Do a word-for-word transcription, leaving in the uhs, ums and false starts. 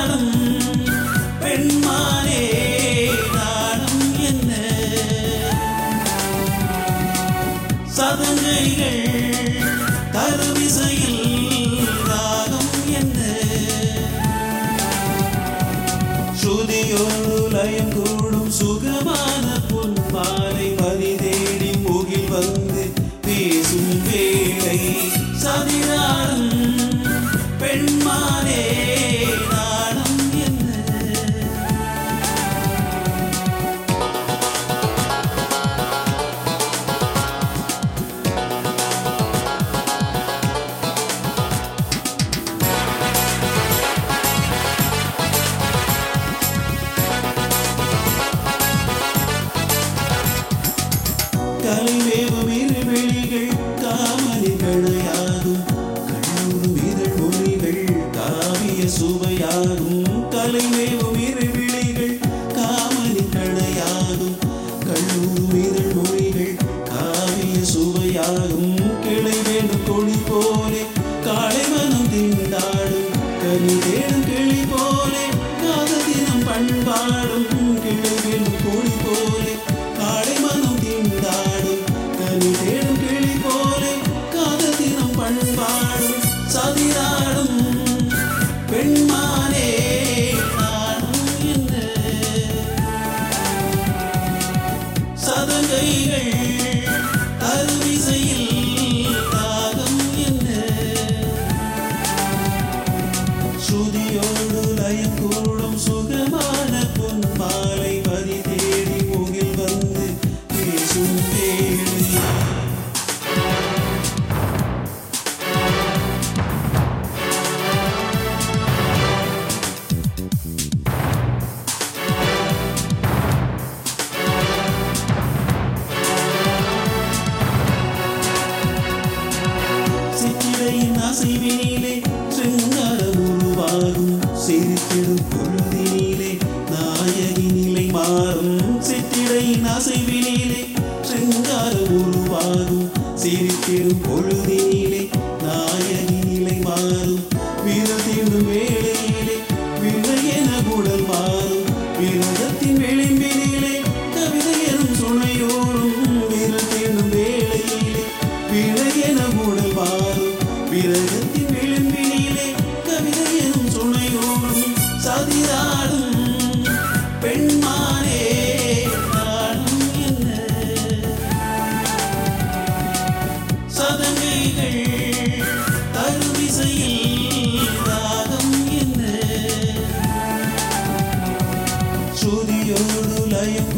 சதிராடும் பெண்மானே நாணம் என்ன சதங்கைகள் தருவிசையில் ராகம் என்ன ஸ்ருதியோடு லயம் கூடும் சுகமான பொன்மாலை மதி தேடி முகில் வந்து பேசும் வேளை சதிராடும் பெண்மானே நாணம் என்ன கலைவேவும் இருவெளிகள் காமனிகளையாகும் கண்ணூரும் இதழ் மொழிகள் காவிய சுவையாகும் கலைவேவும் இருவெளிகள் காமனிகளையாகும் கண்ணூரும் இதழ் மொழிகள் காவிய சுவையாகும் கிளை வேணும் கொடி போலே காளை மனம் திண்டாடும் கனி தேடும் கிளி போலே காததினம் பண்பாடும் கிளை வேணும் கொடி போலே காளை மனம் திண்டாடும் கனி தேடும் கிளி போலே காததினம் பண்பாடும் சதிராடும் பெண்மானே நானும் என்ன சதங்கைகள் தருவிசையில் ராகம் என்ன ஸ்ருதியோடு லயம் கூடும் சுகமான பொன்மாலை மதி தேடி முகில் வந்து பேசும் வேளை சித்திரையின் அசைவினிலே சிங்காரம் உருவாகும் சிரித்திடும் பொழுதினிலே நாயகி நிலை மாறும் சித்திரையின் அசைவினிலே சிங்காரம் உருவாகும் சிரித்திடும் பொழுதினிலே நாயகி நிலை மாறும் விரதிடும் வேளையிலே விளையென குடல் மாறும் விரதத்தின் விளிம்பினிலே கவிதை எனும் சுனையோரும் விரதிடும் வேளையிலே விளையென குடல் மாறும் விரதத்தின் விளிம்பினிலே கவிதை எனும் சுனையோரும் சதிராடும் பெண்மானே நானும் என்ன சதங்கைகள் தருவிசையில் ராகம் என்ன ஸ்ருதியோடு லயம்